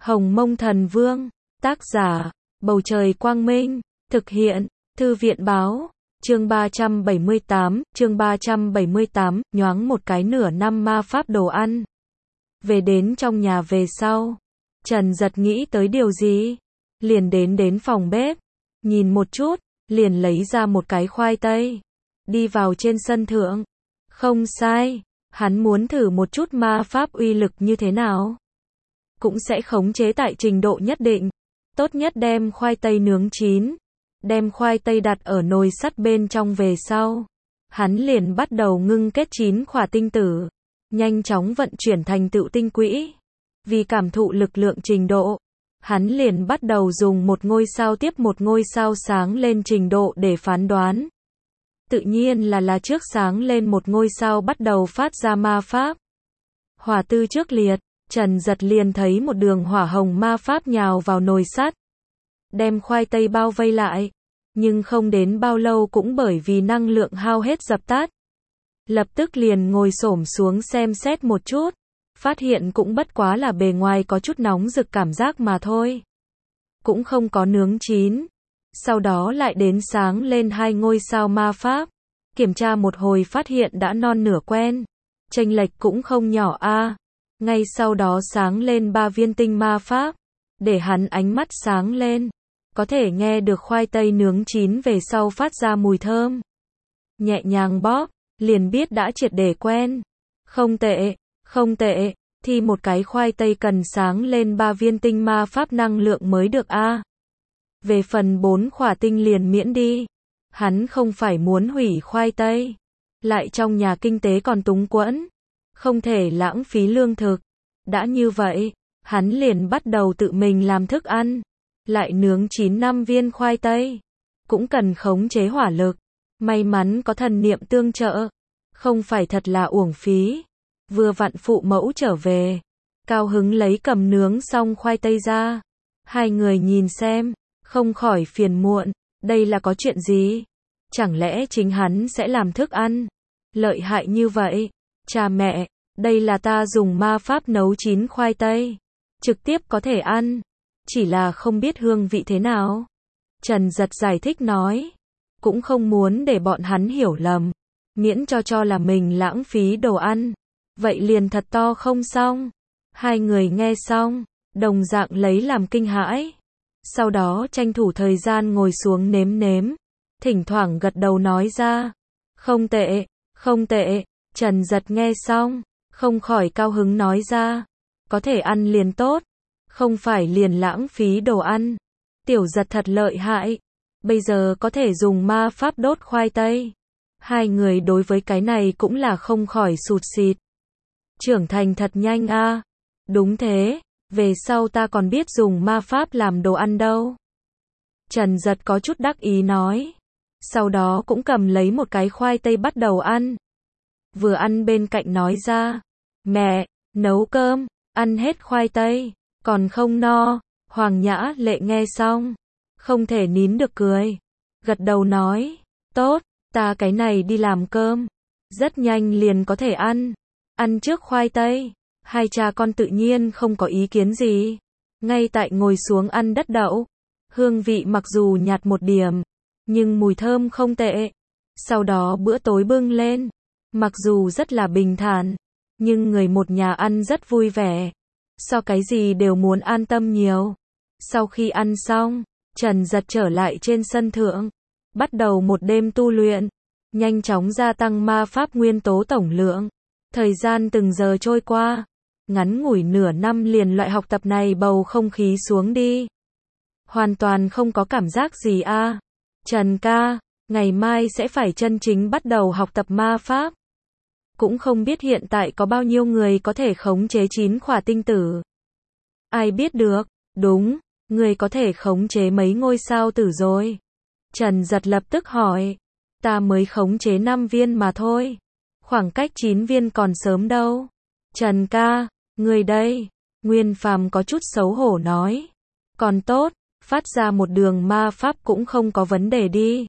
Hồng Mông Thần Vương, tác giả, Bầu Trời Quang Minh, thực hiện, Thư viện Báo, chương 378, nhoáng một cái nửa năm ma pháp đồ ăn. Về đến trong nhà về sau, Trần Giật nghĩ tới điều gì? Liền đến phòng bếp, nhìn một chút, liền lấy ra một cái khoai tây, đi vào trên sân thượng. Không sai, hắn muốn thử một chút ma pháp uy lực như thế nào. Cũng sẽ khống chế tại trình độ nhất định. Tốt nhất đem khoai tây nướng chín. Đem khoai tây đặt ở nồi sắt bên trong về sau. Hắn liền bắt đầu ngưng kết 9 khỏa tinh tử. Nhanh chóng vận chuyển thành tựu tinh quỹ. Vì cảm thụ lực lượng trình độ, hắn liền bắt đầu dùng một ngôi sao tiếp một ngôi sao sáng lên trình độ để phán đoán. Tự nhiên là trước sáng lên một ngôi sao bắt đầu phát ra ma pháp. Hỏa tư trước liệt, Trần Giật liền thấy một đường hỏa hồng ma pháp nhào vào nồi sắt, đem khoai tây bao vây lại, nhưng không đến bao lâu cũng bởi vì năng lượng hao hết dập tắt. Lập tức liền ngồi xổm xuống xem xét một chút, phát hiện cũng bất quá là bề ngoài có chút nóng rực cảm giác mà thôi. Cũng không có nướng chín. Sau đó lại đến sáng lên 2 ngôi sao ma pháp. Kiểm tra một hồi phát hiện đã non nửa quen. Chênh lệch cũng không nhỏ a. Ngay sau đó sáng lên 3 viên tinh ma pháp. Để hắn ánh mắt sáng lên. Có thể nghe được khoai tây nướng chín về sau phát ra mùi thơm. Nhẹ nhàng bóp, liền biết đã triệt để quen. Không tệ, không tệ. Thì một cái khoai tây cần sáng lên 3 viên tinh ma pháp năng lượng mới được a. Về phần 4 khỏa tinh liền miễn đi. Hắn không phải muốn hủy khoai tây. Lại trong nhà kinh tế còn túng quẫn. Không thể lãng phí lương thực. Đã như vậy, hắn liền bắt đầu tự mình làm thức ăn. Lại nướng 9-5 viên khoai tây. Cũng cần khống chế hỏa lực. May mắn có thần niệm tương trợ. Không phải thật là uổng phí. Vừa vặn phụ mẫu trở về. Cao hứng lấy cầm nướng xong khoai tây ra. Hai người nhìn xem. Không khỏi phiền muộn, đây là có chuyện gì? Chẳng lẽ chính hắn sẽ làm thức ăn? Lợi hại như vậy? Cha mẹ, đây là ta dùng ma pháp nấu chín khoai tây. Trực tiếp có thể ăn. Chỉ là không biết hương vị thế nào. Trần Giật giải thích nói. Cũng không muốn để bọn hắn hiểu lầm. Miễn cho là mình lãng phí đồ ăn. Vậy liền thật to không xong. Hai người nghe xong, đồng dạng lấy làm kinh hãi. Sau đó tranh thủ thời gian ngồi xuống nếm. Thỉnh thoảng gật đầu nói ra. Không tệ, không tệ. Trần Giật nghe xong, không khỏi cao hứng nói ra. Có thể ăn liền tốt. Không phải liền lãng phí đồ ăn. Tiểu Giật thật lợi hại. Bây giờ có thể dùng ma pháp đốt khoai tây. Hai người đối với cái này cũng là không khỏi sụt sịt. Trưởng thành thật nhanh a. Đúng thế. Về sau ta còn biết dùng ma pháp làm đồ ăn đâu. Trần Giật có chút đắc ý nói. Sau đó cũng cầm lấy một cái khoai tây bắt đầu ăn. Vừa ăn bên cạnh nói ra. Mẹ, nấu cơm, ăn hết khoai tây, còn không no. Hoàng Nhã Lệ nghe xong, không thể nín được cười. Gật đầu nói. Tốt, ta cái này đi làm cơm. Rất nhanh liền có thể ăn. Ăn trước khoai tây. Hai cha con tự nhiên không có ý kiến gì. Ngay tại ngồi xuống ăn đất đậu. Hương vị mặc dù nhạt một điểm, nhưng mùi thơm không tệ. Sau đó bữa tối bưng lên. Mặc dù rất là bình thản, nhưng người một nhà ăn rất vui vẻ. So cái gì đều muốn an tâm nhiều. Sau khi ăn xong, Trần Giật trở lại trên sân thượng. Bắt đầu một đêm tu luyện. Nhanh chóng gia tăng ma pháp nguyên tố tổng lượng. Thời gian từng giờ trôi qua. Ngắn ngủi nửa năm liền loại học tập này bầu không khí xuống đi. Hoàn toàn không có cảm giác gì a. Trần ca, ngày mai sẽ phải chân chính bắt đầu học tập ma pháp. Cũng không biết hiện tại có bao nhiêu người có thể khống chế 9 khỏa tinh tử. Ai biết được, đúng, người có thể khống chế mấy ngôi sao tử rồi. Trần Giật lập tức hỏi, ta mới khống chế 5 viên mà thôi. Khoảng cách 9 viên còn sớm đâu. Trần ca, người đây. Nguyên Phàm có chút xấu hổ nói. Còn tốt, phát ra một đường ma pháp cũng không có vấn đề đi.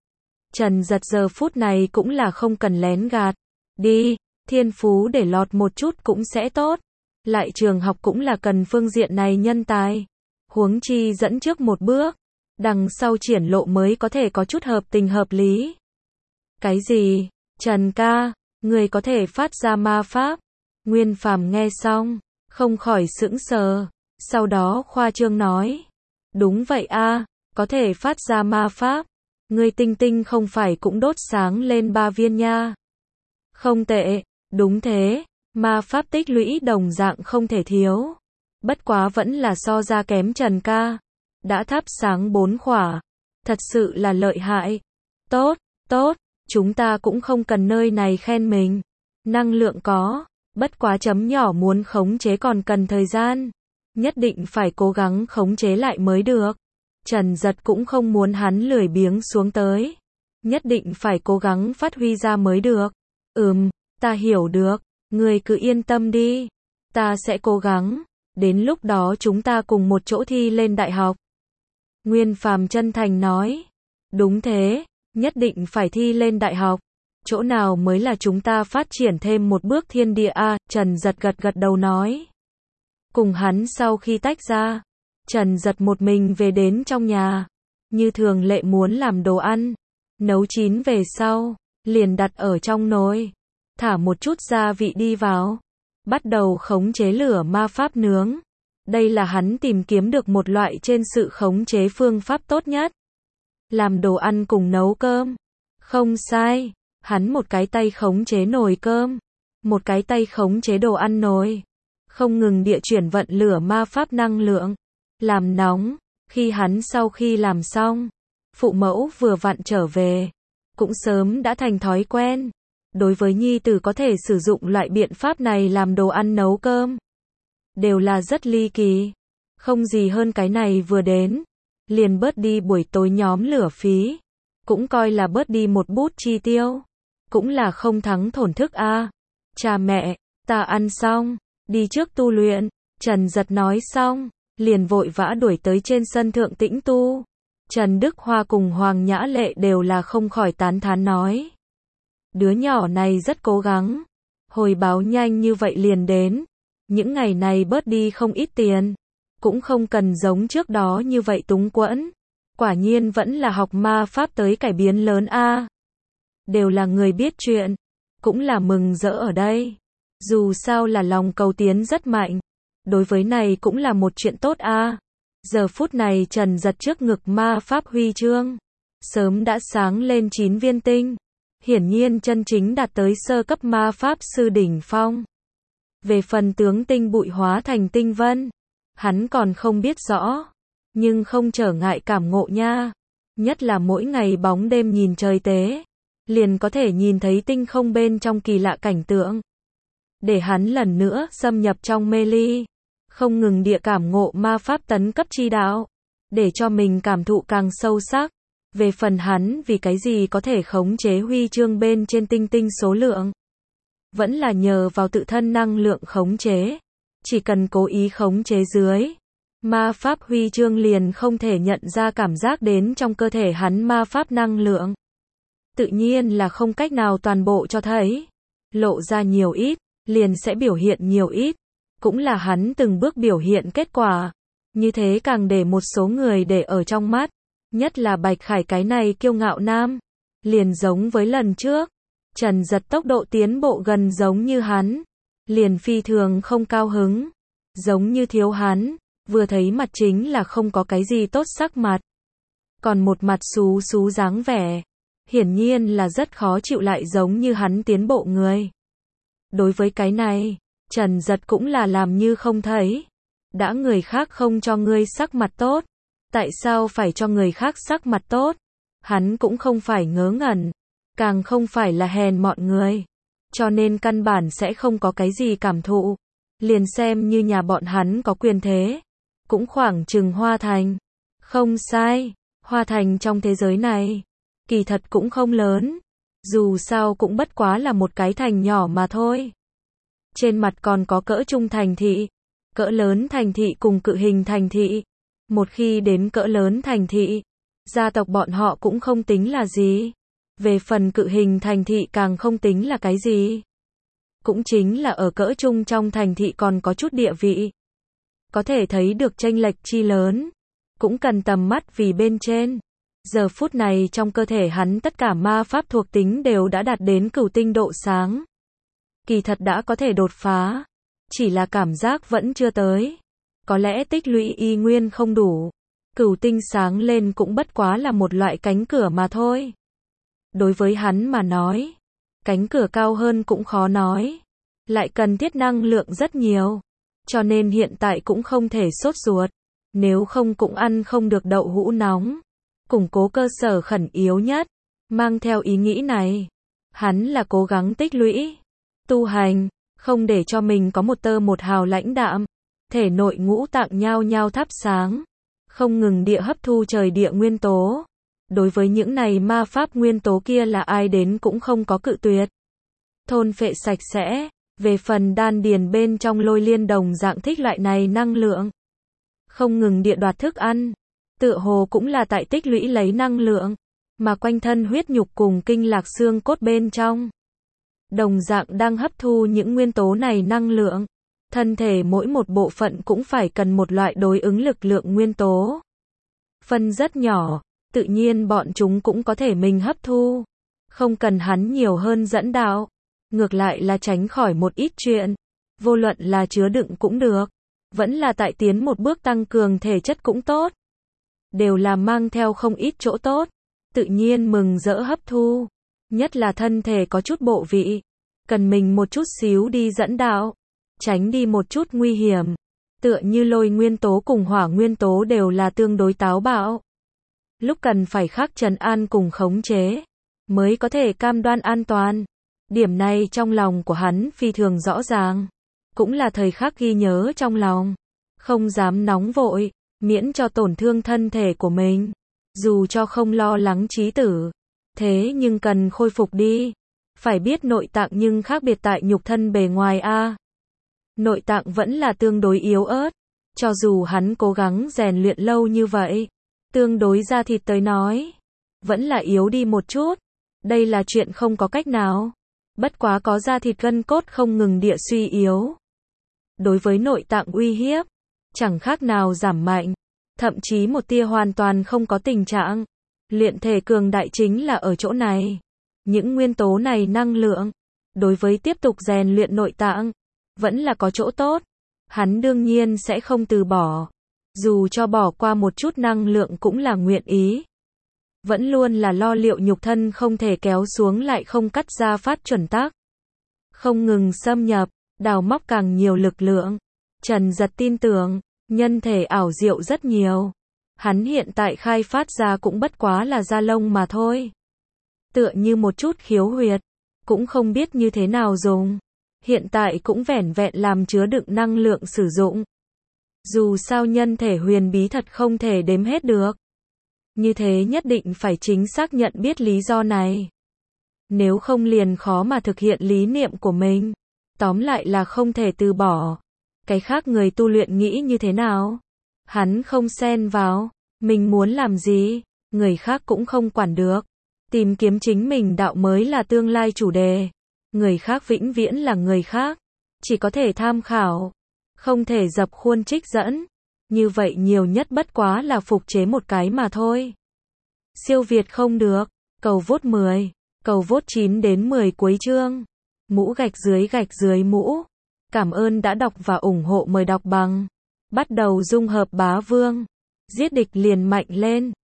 Trần Giật giờ phút này cũng là không cần lén gạt. Đi, thiên phú để lọt một chút cũng sẽ tốt. lại trường học cũng là cần phương diện này nhân tài. Huống chi dẫn trước một bước, đằng sau triển lộ mới có thể có chút hợp tình hợp lý. Cái gì? Trần ca, người có thể phát ra ma pháp? Nguyên Phàm nghe xong, không khỏi sững sờ, sau đó khoa trương nói. Đúng vậy a, có thể phát ra ma pháp. Người tinh tinh không phải cũng đốt sáng lên 3 viên nha. Không tệ, đúng thế, ma pháp tích lũy đồng dạng không thể thiếu. Bất quá vẫn là so ra kém Trần ca. Đã thắp sáng 4 khỏa. Thật sự là lợi hại. Tốt, tốt, chúng ta cũng không cần nơi này khen mình. Năng lượng có, bất quá chấm nhỏ muốn khống chế còn cần thời gian. Nhất định phải cố gắng khống chế lại mới được. Trần Giật cũng không muốn hắn lười biếng xuống tới. Nhất định phải cố gắng phát huy ra mới được. Ta hiểu được, người cứ yên tâm đi. Ta sẽ cố gắng, đến lúc đó chúng ta cùng một chỗ thi lên đại học. Nguyên Phàm chân thành nói. Đúng thế, nhất định phải thi lên đại học. Chỗ nào mới là chúng ta phát triển thêm một bước thiên địa a? Trần Giật gật gật đầu nói. Cùng hắn sau khi tách ra, Trần Giật một mình về đến trong nhà. Như thường lệ muốn làm đồ ăn. Nấu chín về sau, liền đặt ở trong nồi. Thả một chút gia vị đi vào. Bắt đầu khống chế lửa ma pháp nướng. Đây là hắn tìm kiếm được một loại trên sự khống chế phương pháp tốt nhất. Làm đồ ăn cùng nấu cơm. Không sai, hắn một cái tay khống chế nồi cơm, một cái tay khống chế đồ ăn nồi. Không ngừng địa chuyển vận lửa ma pháp năng lượng. Làm nóng, khi hắn sau khi làm xong, phụ mẫu vừa vặn trở về. Cũng sớm đã thành thói quen. Đối với nhi tử có thể sử dụng loại biện pháp này làm đồ ăn nấu cơm. Đều là rất ly kỳ. Không gì hơn cái này vừa đến. Liền bớt đi buổi tối nhóm lửa phí. Cũng coi là bớt đi một bút chi tiêu. Cũng là không thắng thổn thức a. Cha mẹ, ta ăn xong, đi trước tu luyện. Trần Giật nói xong, liền vội vã đuổi tới trên sân thượng tĩnh tu. Trần Đức Hoa cùng Hoàng Nhã Lệ đều là không khỏi tán thán nói. Đứa nhỏ này rất cố gắng. Hồi báo nhanh như vậy liền đến. Những ngày này bớt đi không ít tiền. Cũng không cần giống trước đó như vậy túng quẫn. Quả nhiên vẫn là học ma pháp tới cải biến lớn a. Đều là người biết chuyện. Cũng là mừng rỡ ở đây. Dù sao là lòng cầu tiến rất mạnh. Đối với này cũng là một chuyện tốt a. Giờ phút này Trần Giật trước ngực ma pháp huy chương. Sớm đã sáng lên 9 viên tinh. Hiển nhiên chân chính đạt tới sơ cấp ma pháp sư đỉnh phong. Về phần tướng tinh bụi hóa thành tinh vân, hắn còn không biết rõ. Nhưng không trở ngại cảm ngộ nha. Nhất là mỗi ngày bóng đêm nhìn trời tế. Liền có thể nhìn thấy tinh không bên trong kỳ lạ cảnh tượng. Để hắn lần nữa xâm nhập trong mê ly. Không ngừng địa cảm ngộ ma pháp tấn cấp chi đạo. Để cho mình cảm thụ càng sâu sắc. Về phần hắn vì cái gì có thể khống chế huy chương bên trên tinh tinh số lượng. Vẫn là nhờ vào tự thân năng lượng khống chế. Chỉ cần cố ý khống chế dưới. Ma pháp huy chương liền không thể nhận ra cảm giác đến trong cơ thể hắn ma pháp năng lượng. Tự nhiên là không cách nào toàn bộ cho thấy. Lộ ra nhiều ít, liền sẽ biểu hiện nhiều ít. Cũng là hắn từng bước biểu hiện kết quả. Như thế càng để một số người để ở trong mắt. Nhất là Bạch Khải cái này kiêu ngạo nam. Liền giống với lần trước. Trần Giật tốc độ tiến bộ gần giống như hắn. Liền phi thường không cao hứng. Giống như thiếu hắn. Vừa thấy mặt chính là không có cái gì tốt sắc mặt. Còn một mặt xú xú dáng vẻ. Hiển nhiên là rất khó chịu lại giống như hắn tiến bộ người. Đối với cái này, Trần Giật cũng là làm như không thấy. Đã người khác không cho ngươi sắc mặt tốt. Tại sao phải cho người khác sắc mặt tốt? Hắn cũng không phải ngớ ngẩn. Càng không phải là hèn mọn người. Cho nên căn bản sẽ không có cái gì cảm thụ. Liền xem như nhà bọn hắn có quyền thế. Cũng khoảng chừng Hoa Thành. Không sai, Hoa Thành trong thế giới này. Kỳ thật cũng không lớn. Dù sao cũng bất quá là một cái thành nhỏ mà thôi. Trên mặt còn có cỡ trung thành thị. Cỡ lớn thành thị cùng cự hình thành thị. Một khi đến cỡ lớn thành thị, gia tộc bọn họ cũng không tính là gì. Về phần cự hình thành thị càng không tính là cái gì. cũng chính là ở cỡ trung trong thành thị còn có chút địa vị. Có thể thấy được chênh lệch chi lớn, cũng cần tầm mắt vì bên trên. Giờ phút này trong cơ thể hắn tất cả ma pháp thuộc tính đều đã đạt đến cửu tinh độ sáng. Kỳ thật đã có thể đột phá, chỉ là cảm giác vẫn chưa tới. Có lẽ tích lũy y nguyên không đủ. Cửu tinh sáng lên cũng bất quá là một loại cánh cửa mà thôi. Đối với hắn mà nói, cánh cửa cao hơn cũng khó nói, lại cần thiết năng lượng rất nhiều, cho nên hiện tại cũng không thể sốt ruột, nếu không cũng ăn không được đậu hũ nóng. Củng cố cơ sở khẩn yếu nhất, mang theo ý nghĩ này, hắn là cố gắng tích lũy, tu hành, không để cho mình có một tơ một hào lãnh đạm, thể nội ngũ tạng nhao nhao thắp sáng, không ngừng địa hấp thu trời địa nguyên tố. Đối với những này ma pháp nguyên tố kia là ai đến cũng không có cự tuyệt. Thôn phệ sạch sẽ, về phần đan điền bên trong Lôi Liên đồng dạng thích loại này năng lượng. Không ngừng địa đoạt thức ăn, tựa hồ cũng là tại tích lũy lấy năng lượng, mà quanh thân huyết nhục cùng kinh lạc xương cốt bên trong. Đồng dạng đang hấp thu những nguyên tố này năng lượng. Thân thể mỗi một bộ phận cũng phải cần một loại đối ứng lực lượng nguyên tố. Phân rất nhỏ, tự nhiên bọn chúng cũng có thể mình hấp thu. Không cần hắn nhiều hơn dẫn đạo. Ngược lại là tránh khỏi một ít chuyện. Vô luận là chứa đựng cũng được. Vẫn là tại tiến một bước tăng cường thể chất cũng tốt. Đều là mang theo không ít chỗ tốt. Tự nhiên mừng rỡ hấp thu. Nhất là thân thể có chút bộ vị. Cần mình một chút xíu đi dẫn đạo. Tránh đi một chút nguy hiểm. Tựa như lôi nguyên tố cùng hỏa nguyên tố đều là tương đối táo bạo. Lúc cần phải khắc trấn an cùng khống chế, mới có thể cam đoan an toàn. Điểm này trong lòng của hắn phi thường rõ ràng. Cũng là thời khắc ghi nhớ trong lòng. Không dám nóng vội, miễn cho tổn thương thân thể của mình. Dù cho không lo lắng chí tử. Thế nhưng cần khôi phục đi. Phải biết nội tạng nhưng khác biệt tại nhục thân bề ngoài a. Nội tạng vẫn là tương đối yếu ớt. Cho dù hắn cố gắng rèn luyện lâu như vậy, tương đối da thịt tới nói, vẫn là yếu đi một chút. Đây là chuyện không có cách nào. Bất quá có da thịt gân cốt không ngừng địa suy yếu. Đối với nội tạng uy hiếp, chẳng khác nào giảm mạnh. Thậm chí một tia hoàn toàn không có tình trạng. Luyện thể cường đại chính là ở chỗ này. Những nguyên tố này năng lượng, đối với tiếp tục rèn luyện nội tạng, vẫn là có chỗ tốt. Hắn đương nhiên sẽ không từ bỏ. Dù cho bỏ qua một chút năng lượng cũng là nguyện ý. Vẫn luôn là lo liệu nhục thân không thể kéo xuống lại không cắt ra phát chuẩn tắc. Không ngừng xâm nhập, đào móc càng nhiều lực lượng. Trần Giật tin tưởng, nhân thể ảo diệu rất nhiều. Hắn hiện tại khai phát ra cũng bất quá là da lông mà thôi. Tựa như một chút khiếu huyệt, cũng không biết như thế nào dùng. Hiện tại cũng vẻn vẹn làm chứa đựng năng lượng sử dụng. Dù sao nhân thể huyền bí thật không thể đếm hết được. Như thế nhất định phải chính xác nhận biết lý do này. Nếu không liền khó mà thực hiện lý niệm của mình. Tóm lại là không thể từ bỏ. Cái khác người tu luyện nghĩ như thế nào? Hắn không xen vào. Mình muốn làm gì? Người khác cũng không quản được. Tìm kiếm chính mình đạo mới là tương lai chủ đề. Người khác vĩnh viễn là người khác. Chỉ có thể tham khảo. Không thể dập khuôn trích dẫn. Như vậy nhiều nhất bất quá là phục chế một cái mà thôi. Siêu việt không được. Cầu vote 10. Cầu vote 9 đến 10 cuối chương. Mũ gạch dưới mũ. Cảm ơn đã đọc và ủng hộ, mời đọc bằng. Bắt đầu dung hợp bá vương. Giết địch liền mạnh lên.